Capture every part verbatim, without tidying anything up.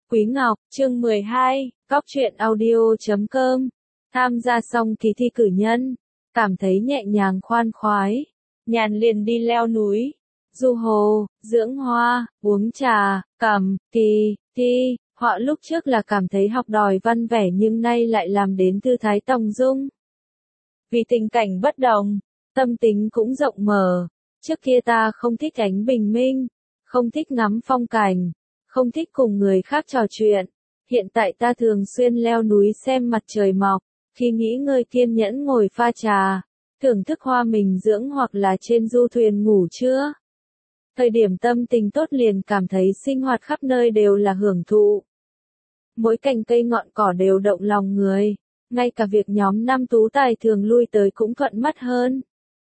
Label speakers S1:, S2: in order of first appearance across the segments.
S1: Quý Ngọc, chương mười hai, Cóc truyện audio chấm com. Tham gia xong kỳ thi cử nhân, cảm thấy nhẹ nhàng khoan khoái, nhàn liền đi leo núi, du hồ, dưỡng hoa, uống trà, cầm, kỳ, thi. Họ lúc trước là cảm thấy học đòi văn vẻ nhưng nay lại làm đến thư thái tòng dung. Vì tình cảnh bất đồng, tâm tính cũng rộng mở. Trước kia ta không thích ánh bình minh, không thích ngắm phong cảnh, không thích cùng người khác trò chuyện. Hiện tại ta thường xuyên leo núi xem mặt trời mọc, khi nghỉ ngơi kiên nhẫn ngồi pha trà, thưởng thức hoa mình dưỡng hoặc là trên du thuyền ngủ trưa. Thời điểm tâm tình tốt liền cảm thấy sinh hoạt khắp nơi đều là hưởng thụ. Mỗi cành cây ngọn cỏ đều động lòng người, ngay cả việc nhóm nam tú tài thường lui tới cũng thuận mắt hơn.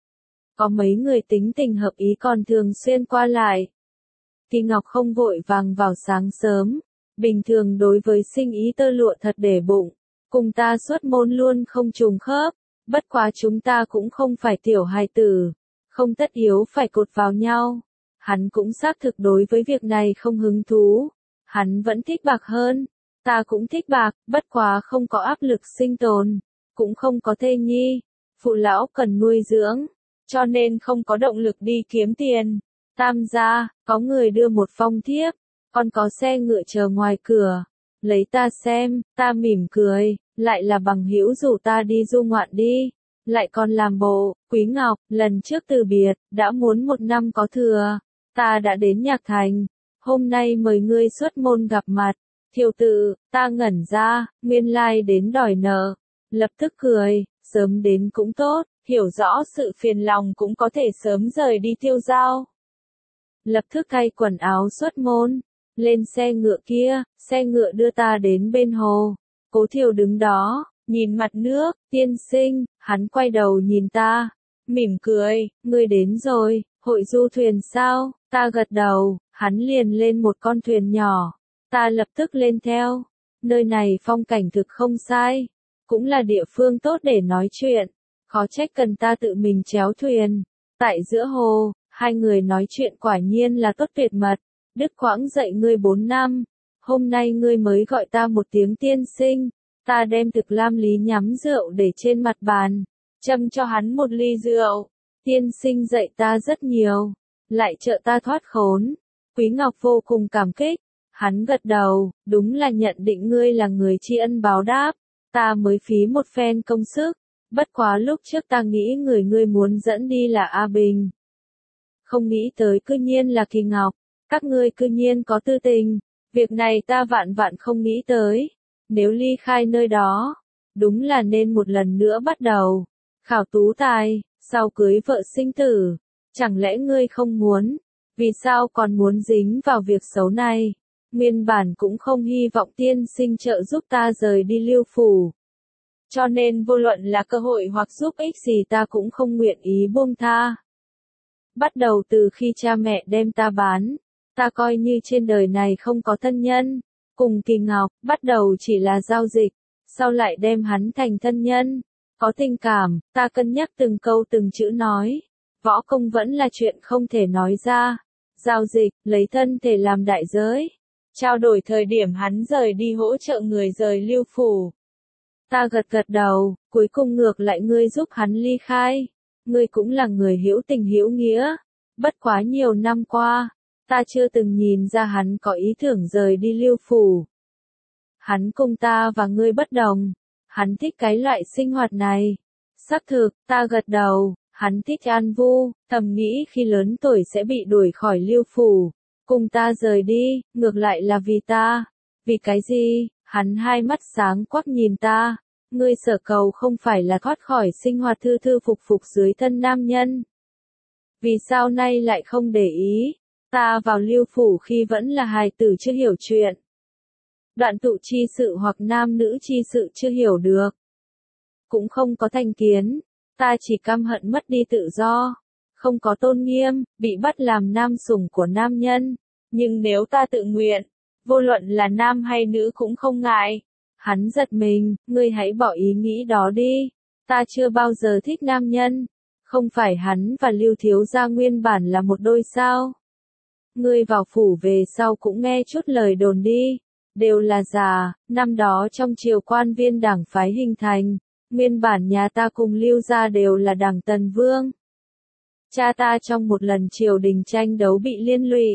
S1: Có mấy người tính tình hợp ý còn thường xuyên qua lại. Kỳ Ngọc không vội vàng vào sáng sớm, bình thường đối với sinh ý tơ lụa thật để bụng, cùng ta xuất môn luôn không trùng khớp, bất quá chúng ta cũng không phải tiểu hài tử, không tất yếu phải cột vào nhau. Hắn cũng xác thực đối với việc này không hứng thú, hắn vẫn thích bạc hơn, ta cũng thích bạc, bất quá không có áp lực sinh tồn, cũng không có thê nhi, phụ lão cần nuôi dưỡng, cho nên không có động lực đi kiếm tiền. Tam gia, có người đưa một phong thiếp, còn có xe ngựa chờ ngoài cửa, lấy ta xem, ta mỉm cười, lại là bằng hữu rủ ta đi du ngoạn đi, lại còn làm bộ. Quý Ngọc, lần trước từ biệt, đã muốn một năm có thừa, ta đã đến Nhạc Thành, hôm nay mời ngươi xuất môn gặp mặt. Thiều tự, ta ngẩn ra, nguyên lai đến đòi nợ, lập tức cười, sớm đến cũng tốt, hiểu rõ sự phiền lòng cũng có thể sớm rời đi tiêu dao. Lập tức thay quần áo xuất môn, lên xe ngựa kia, xe ngựa đưa ta đến bên hồ. Cố Thiều đứng đó, nhìn mặt nước, tiên sinh, hắn quay đầu nhìn ta, mỉm cười, ngươi đến rồi, hội du thuyền sao? Ta gật đầu, hắn liền lên một con thuyền nhỏ, ta lập tức lên theo. Nơi này phong cảnh thực không sai, cũng là địa phương tốt để nói chuyện, khó trách cần ta tự mình chèo thuyền. Tại giữa hồ, hai người nói chuyện quả nhiên là tốt tuyệt mật. Đức Quãng dạy ngươi bốn năm, hôm nay ngươi mới gọi ta một tiếng tiên sinh. Ta đem thực lam lý nhắm rượu để trên mặt bàn, châm cho hắn một ly rượu. Tiên sinh dạy ta rất nhiều, lại trợ ta thoát khốn. Quý Ngọc vô cùng cảm kích, hắn gật đầu, đúng là nhận định ngươi là người tri ân báo đáp, ta mới phí một phen công sức. Bất quá lúc trước ta nghĩ người ngươi muốn dẫn đi là A Bình, không nghĩ tới cư nhiên là Kỳ Ngọc, các ngươi cư nhiên có tư tình, việc này ta vạn vạn không nghĩ tới. Nếu ly khai nơi đó, đúng là nên một lần nữa bắt đầu. Khảo tú tài, sau cưới vợ sinh tử, chẳng lẽ ngươi không muốn, vì sao còn muốn dính vào việc xấu này? Nguyên bản cũng không hy vọng tiên sinh trợ giúp ta rời đi Lưu Phủ. Cho nên vô luận là cơ hội hoặc giúp ích gì ta cũng không nguyện ý buông tha. Bắt đầu từ khi cha mẹ đem ta bán, ta coi như trên đời này không có thân nhân. Cùng Kỳ Ngọc, bắt đầu chỉ là giao dịch, sau lại đem hắn thành thân nhân. Có tình cảm, ta cân nhắc từng câu từng chữ nói. Võ công vẫn là chuyện không thể nói ra. Giao dịch, lấy thân thể làm đại giới. Trao đổi thời điểm hắn rời đi hỗ trợ người rời Lưu Phủ. Ta gật gật đầu, cuối cùng ngược lại ngươi giúp hắn ly khai. Ngươi cũng là người hữu tình hữu nghĩa. Bất quá nhiều năm qua, ta chưa từng nhìn ra hắn có ý tưởng rời đi Lưu Phủ. Hắn cùng ta và ngươi bất đồng, hắn thích cái loại sinh hoạt này. Xác thực, ta gật đầu, hắn thích an vui, thầm nghĩ khi lớn tuổi sẽ bị đuổi khỏi Lưu Phủ, cùng ta rời đi, ngược lại là vì ta. Vì cái gì? Hắn hai mắt sáng quắc nhìn ta, ngươi sở cầu không phải là thoát khỏi sinh hoạt thư thư phục phục dưới thân nam nhân. Vì sao nay lại không để ý? Ta vào Lưu Phủ khi vẫn là hài tử chưa hiểu chuyện. Đoạn tụ chi sự hoặc nam nữ chi sự chưa hiểu được. Cũng không có thành kiến, ta chỉ căm hận mất đi tự do, không có tôn nghiêm, bị bắt làm nam sủng của nam nhân. Nhưng nếu ta tự nguyện, vô luận là nam hay nữ cũng không ngại. Hắn giật mình, ngươi hãy bỏ ý nghĩ đó đi, ta chưa bao giờ thích nam nhân. Không phải hắn và Lưu thiếu gia nguyên bản là một đôi sao? Ngươi vào phủ về sau cũng nghe chút lời đồn đi. đều là giả, năm đó trong triều quan viên đảng phái hình thành, nguyên bản nhà ta cùng Lưu gia đều là đảng Tần Vương. Cha ta trong một lần triều đình tranh đấu bị liên lụy.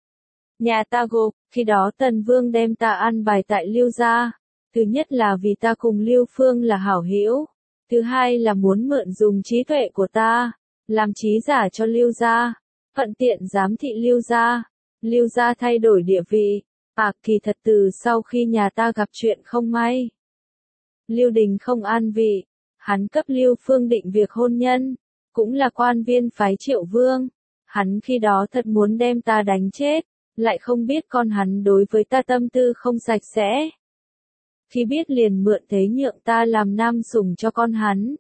S1: Nhà ta gục, khi đó Tần Vương đem ta an bài tại Lưu gia. Thứ nhất là vì ta cùng Lưu Phương là hảo hữu. Thứ hai là muốn mượn dùng trí tuệ của ta, làm trí giả cho Lưu gia, thuận tiện giám thị Lưu gia. Lưu gia thay đổi địa vị. À, kỳ thật từ sau khi nhà ta gặp chuyện không may. Lưu Đình không an vị, hắn cấp Lưu Phương định việc hôn nhân, cũng là quan viên phái Triệu Vương. Hắn khi đó thật muốn đem ta đánh chết, lại không biết con hắn đối với ta tâm tư không sạch sẽ. Khi biết liền mượn thế nhượng ta làm nam sủng cho con hắn.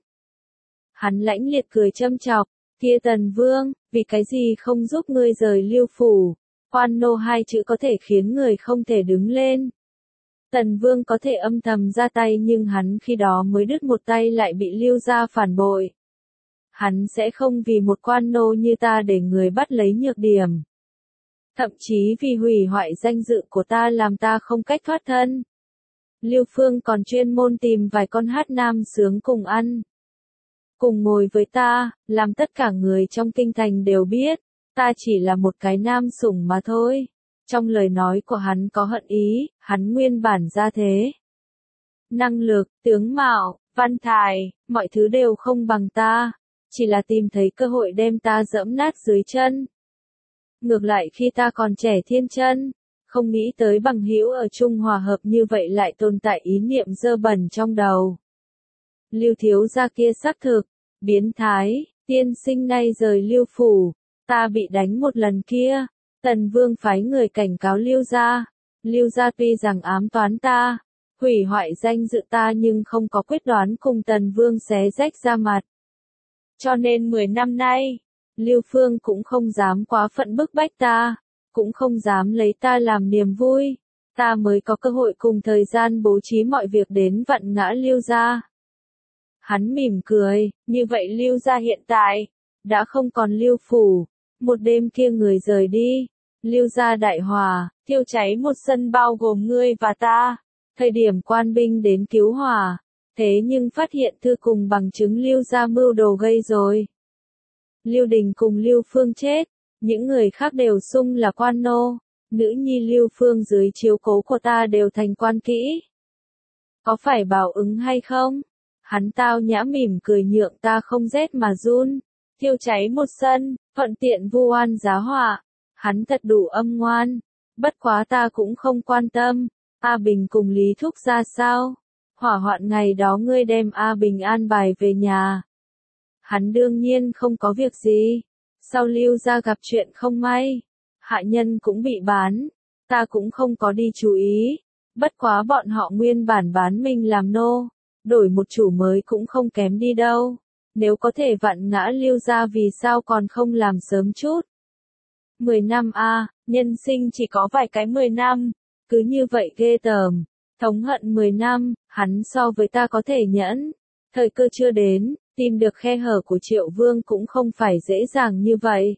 S1: Hắn lãnh liệt cười châm chọc, kia Tần Vương, vì cái gì không giúp ngươi rời Lưu phủ, quan nô hai chữ có thể khiến người không thể đứng lên. Tần Vương có thể âm thầm ra tay nhưng hắn khi đó mới đứt một tay lại bị Lưu gia phản bội. Hắn sẽ không vì một quan nô như ta để người bắt lấy nhược điểm. Thậm chí vì hủy hoại danh dự của ta làm ta không cách thoát thân. Lưu Phương còn chuyên môn tìm vài con hát nam sướng cùng ăn. Cùng ngồi với ta, làm tất cả người trong kinh thành đều biết, ta chỉ là một cái nam sủng mà thôi. Trong lời nói của hắn có hận ý, hắn nguyên bản ra thế. Năng lực, tướng mạo, văn tài, mọi thứ đều không bằng ta, chỉ là tìm thấy cơ hội đem ta dẫm nát dưới chân. Ngược lại khi ta còn trẻ thiên chân, không nghĩ tới bằng hữu ở chung hòa hợp như vậy lại tồn tại ý niệm dơ bẩn trong đầu. Lưu thiếu gia kia xác thực, biến thái, tiên sinh nay rời Lưu phủ, ta bị đánh một lần kia. Tần Vương phái người cảnh cáo Lưu gia, Lưu gia tuy rằng ám toán ta, hủy hoại danh dự ta nhưng không có quyết đoán cùng Tần Vương xé rách ra mặt. Cho nên mười năm nay, Lưu Phương cũng không dám quá phận bức bách ta, cũng không dám lấy ta làm niềm vui, ta mới có cơ hội cùng thời gian bố trí mọi việc đến vặn ngã Lưu gia. Hắn mỉm cười, như vậy Lưu gia hiện tại, đã không còn Lưu phủ. Một đêm kia người rời đi, Lưu gia đại hỏa, thiêu cháy một sân bao gồm ngươi và ta. Thời điểm quan binh đến cứu hỏa, thế nhưng phát hiện thư cùng bằng chứng Lưu gia mưu đồ gây rồi. Lưu Đình cùng Lưu Phương chết, những người khác đều xung là quan nô, nữ nhi Lưu Phương dưới chiếu cố của ta đều thành quan kỹ. Có phải báo ứng hay không? Hắn tao nhã mỉm cười nhượng ta không rét mà run. Thiêu cháy một sân, thuận tiện vu oan giá họa. Hắn thật đủ âm ngoan. Bất quá ta cũng không quan tâm. A Bình cùng Lý Thúc ra sao? Hỏa hoạn ngày đó ngươi đem A Bình an bài về nhà. Hắn đương nhiên không có việc gì. Sau Lưu gia gặp chuyện không may. Hạ nhân cũng bị bán. Ta cũng không có đi chú ý. Bất quá bọn họ nguyên bản bán mình làm nô. Đổi một chủ mới cũng không kém đi đâu. Nếu có thể vặn ngã Lưu gia vì sao còn không làm sớm chút. Mười năm a, à, nhân sinh chỉ có vài cái mười năm, cứ như vậy ghê tởm, thống hận mười năm, hắn so với ta có thể nhẫn. Thời cơ chưa đến, tìm được khe hở của Triệu Vương cũng không phải dễ dàng như vậy.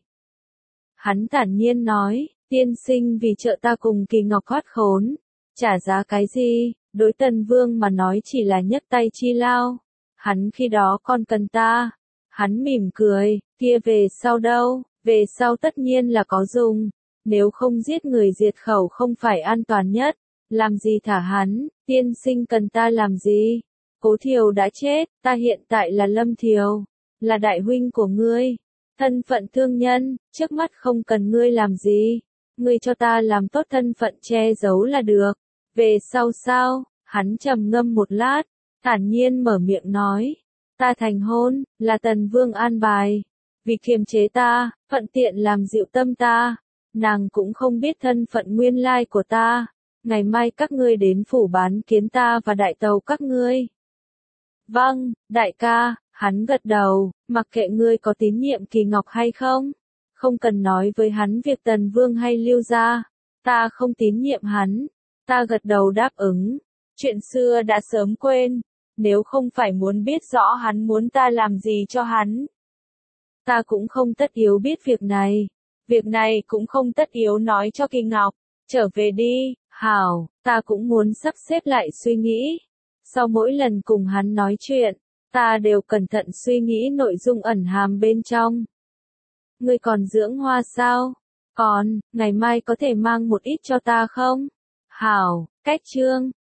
S1: Hắn thản nhiên nói, tiên sinh vì trợ ta cùng Kỳ Ngọc thoát khốn, trả giá cái gì, đối Tần Vương mà nói chỉ là nhấc tay chi lao. Hắn khi đó còn cần ta. Hắn mỉm cười, kia về sau đâu, về sau tất nhiên là có dùng. Nếu không giết người diệt khẩu không phải an toàn nhất, làm gì thả hắn, tiên sinh cần ta làm gì? Cố Thiều đã chết, ta hiện tại là Lâm Thiều, là đại huynh của ngươi. Thân phận thương nhân, trước mắt không cần ngươi làm gì. Ngươi cho ta làm tốt thân phận che giấu là được. Về sau sao, hắn trầm ngâm một lát. Thản nhiên mở miệng nói, ta thành hôn, là Tần Vương an bài, vì kiềm chế ta, thuận tiện làm dịu tâm ta, nàng cũng không biết thân phận nguyên lai của ta, ngày mai các ngươi đến phủ bán kiến ta và đại tàu các ngươi. Vâng, đại ca, hắn gật đầu, mặc kệ ngươi có tín nhiệm Kỳ Ngọc hay không, không cần nói với hắn việc Tần Vương hay Lưu gia, ta không tín nhiệm hắn, ta gật đầu đáp ứng, chuyện xưa đã sớm quên. Nếu không phải muốn biết rõ hắn muốn ta làm gì cho hắn, ta cũng không tất yếu biết việc này. Việc này cũng không tất yếu nói cho Kỳ Ngọc. Trở về đi, Hảo, ta cũng muốn sắp xếp lại suy nghĩ. Sau mỗi lần cùng hắn nói chuyện, ta đều cẩn thận suy nghĩ nội dung ẩn hàm bên trong. Ngươi còn dưỡng hoa sao? Còn, ngày mai có thể mang một ít cho ta không? Hảo, cách chương.